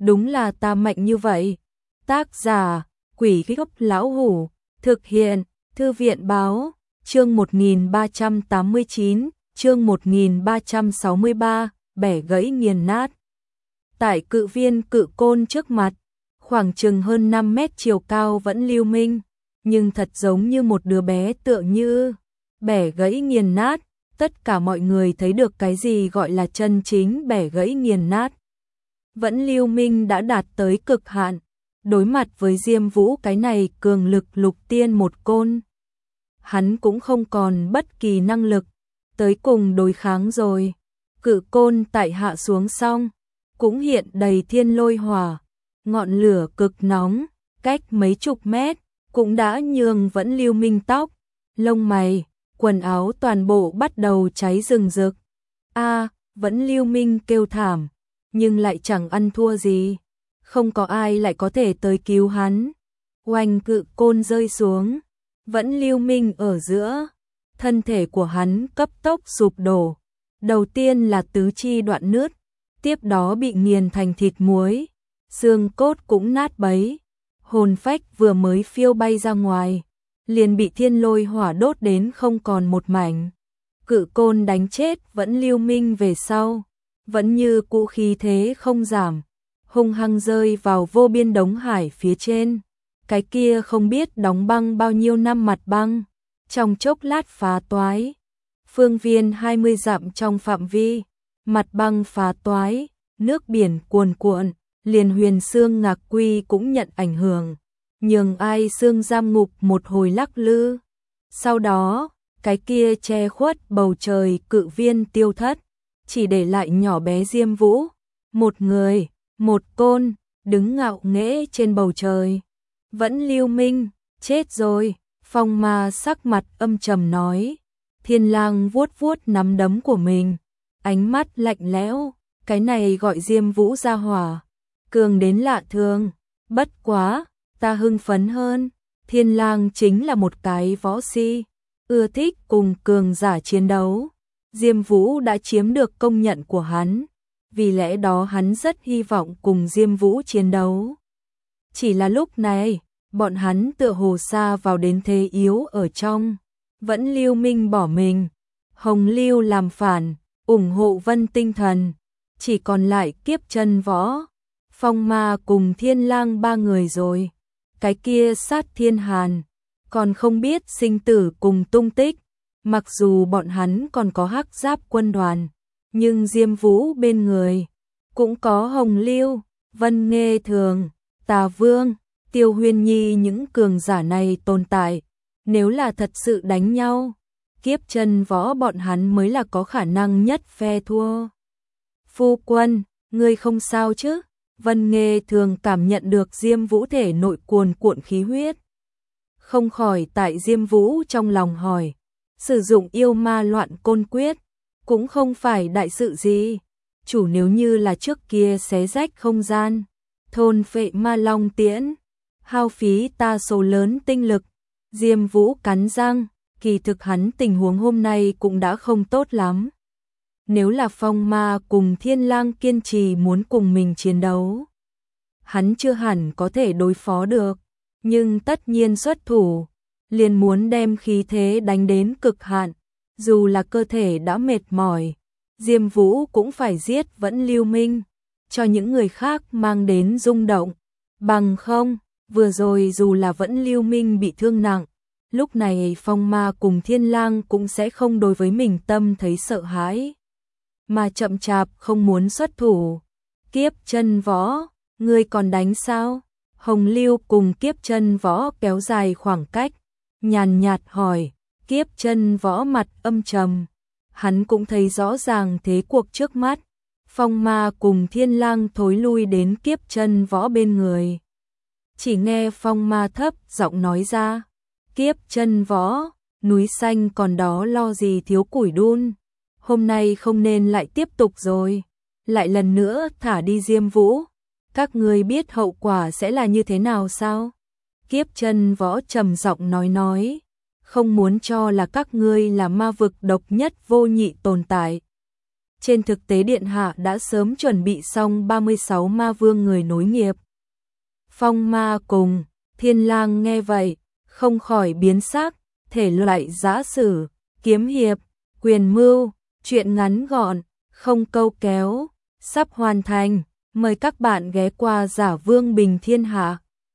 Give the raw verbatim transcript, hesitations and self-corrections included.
đúng là ta mạnh như vậy. Tác giả, Quỷ Gốc Lão Hủ, thực hiện, Thư viện Báo, chương một nghìn ba trăm tám mươi chín, chương một nghìn ba trăm sáu mươi ba, bẻ gãy nghiền nát. Tại cự viên cự côn trước mặt, khoảng chừng hơn năm mét chiều cao vẫn lưu minh, nhưng thật giống như một đứa bé tựa như bẻ gãy nghiền nát. Tất cả mọi người thấy được cái gì gọi là chân chính bẻ gãy nghiền nát. Vẫn lưu minh đã đạt tới cực hạn, đối mặt với Diêm Vũ cái này cường lực lục tiên một côn. Hắn cũng không còn bất kỳ năng lực, tới cùng đối kháng rồi. Cự côn tại hạ xuống xong, cũng hiện đầy thiên lôi hỏa, ngọn lửa cực nóng, cách mấy chục mét, cũng đã nhường vẫn lưu minh tóc, lông mày, quần áo toàn bộ bắt đầu cháy rừng rực. A, vẫn lưu minh kêu thảm, nhưng lại chẳng ăn thua gì. Không có ai lại có thể tới cứu hắn. Oanh, cự côn rơi xuống, vẫn lưu minh ở giữa. Thân thể của hắn cấp tốc sụp đổ. Đầu tiên là tứ chi đoạn nứt, tiếp đó bị nghiền thành thịt muối, xương cốt cũng nát bấy. Hồn phách vừa mới phiêu bay ra ngoài, liền bị thiên lôi hỏa đốt đến không còn một mảnh. Cự côn đánh chết vẫn lưu minh về sau, vẫn như cũ khí thế không giảm, hung hăng rơi vào vô biên đống hải phía trên. Cái kia không biết đóng băng bao nhiêu năm mặt băng, trong chốc lát phá toái. Phương viên hai mươi dặm trong phạm vi, mặt băng phá toái, nước biển cuồn cuộn, liền Huyền Xương Ngạc Quy cũng nhận ảnh hưởng, nhường ai xương giam ngục một hồi lắc lư. Sau đó, cái kia che khuất bầu trời cự viên tiêu thất, chỉ để lại nhỏ bé Diêm Vũ, một người, một côn, đứng ngạo nghễ trên bầu trời. Vẫn lưu minh, chết rồi, Phong Ma sắc mặt âm trầm nói. Thiên Lang vuốt vuốt nắm đấm của mình, ánh mắt lạnh lẽo, cái này gọi Diêm Vũ ra hỏa, cường đến lạ thường. Bất quá, ta hưng phấn hơn, Thiên Lang chính là một cái võ si, ưa thích cùng cường giả chiến đấu. Diêm Vũ đã chiếm được công nhận của hắn, vì lẽ đó hắn rất hy vọng cùng Diêm Vũ chiến đấu. Chỉ là lúc này, bọn hắn tựa hồ xa vào đến thế yếu ở trong. Vẫn lưu minh bỏ mình, Hồng Lưu làm phản, ủng hộ Vân Tinh Thần, chỉ còn lại Kiếp Chân Võ, Phong Ma cùng Thiên Lang ba người rồi. Cái kia Sát Thiên Hàn còn không biết sinh tử cùng tung tích. Mặc dù bọn hắn còn có Hắc Giáp quân đoàn, nhưng Diêm Vũ bên người cũng có Hồng Lưu, Vân Nghê Thường, Tà Vương, Tiêu Huyên Nhi, những cường giả này tồn tại. Nếu là thật sự đánh nhau, Kiếp Chân Võ bọn hắn mới là có khả năng nhất phe thua. Phu quân, ngươi không sao chứ? Vân Nghê Thường cảm nhận được Diêm Vũ thể nội cuồn cuộn khí huyết, không khỏi tại Diêm Vũ trong lòng hỏi. Sử dụng yêu ma loạn côn quyết cũng không phải đại sự gì, chủ nếu như là trước kia xé rách không gian, thôn phệ ma long tiễn, hao phí ta số lớn tinh lực. Diêm Vũ cắn răng, kỳ thực hắn tình huống hôm nay cũng đã không tốt lắm. Nếu là Phong Ma cùng Thiên Lang kiên trì muốn cùng mình chiến đấu, hắn chưa hẳn có thể đối phó được, nhưng tất nhiên xuất thủ, liền muốn đem khí thế đánh đến cực hạn, dù là cơ thể đã mệt mỏi, Diêm Vũ cũng phải giết vẫn lưu minh, cho những người khác mang đến rung động. Bằng không, vừa rồi dù là vẫn lưu minh bị thương nặng, lúc này Phong Ma cùng Thiên Lang cũng sẽ không đối với mình tâm thấy sợ hãi, mà chậm chạp không muốn xuất thủ. Kiếp Chân Võ, ngươi còn đánh sao? Hồng Lưu cùng Kiếp Chân Võ kéo dài khoảng cách, nhàn nhạt hỏi. Kiếp Chân Võ mặt âm trầm, hắn cũng thấy rõ ràng thế cuộc trước mắt. Phong Ma cùng Thiên Lang thối lui đến Kiếp Chân Võ bên người. Chỉ nghe Phong Ma thấp giọng nói ra, Kiếp Chân Võ, núi xanh còn đó lo gì thiếu củi đun, hôm nay không nên lại tiếp tục rồi, lại lần nữa thả đi Diêm Vũ, các ngươi biết hậu quả sẽ là như thế nào sao? Kiếp Chân Võ trầm giọng nói nói, không muốn cho là các ngươi là ma vực độc nhất vô nhị tồn tại. trên thực tế điện hạ đã sớm chuẩn bị xong ba mươi sáu ma vương người nối nghiệp. Phong Ma cùng Thiên Lang nghe vậy, không khỏi biến sắc, thể loại giã sử, kiếm hiệp, quyền mưu, truyện ngắn gọn, không câu kéo, sắp hoàn thành. Mời các bạn ghé qua Giả Vương Bình Thiên Hạ.